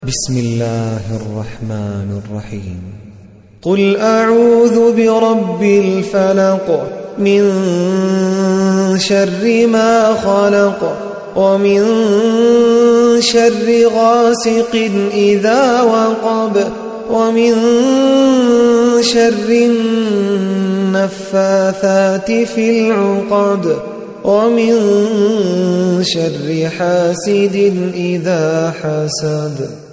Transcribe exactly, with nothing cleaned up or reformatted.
بسم الله الرحمن الرحيم. قل أعوذ برب الفلق من شر ما خلق ومن شر غاسق إذا وقب ومن شر النفاثات في العقد ومن شر حاسد إذا حسد.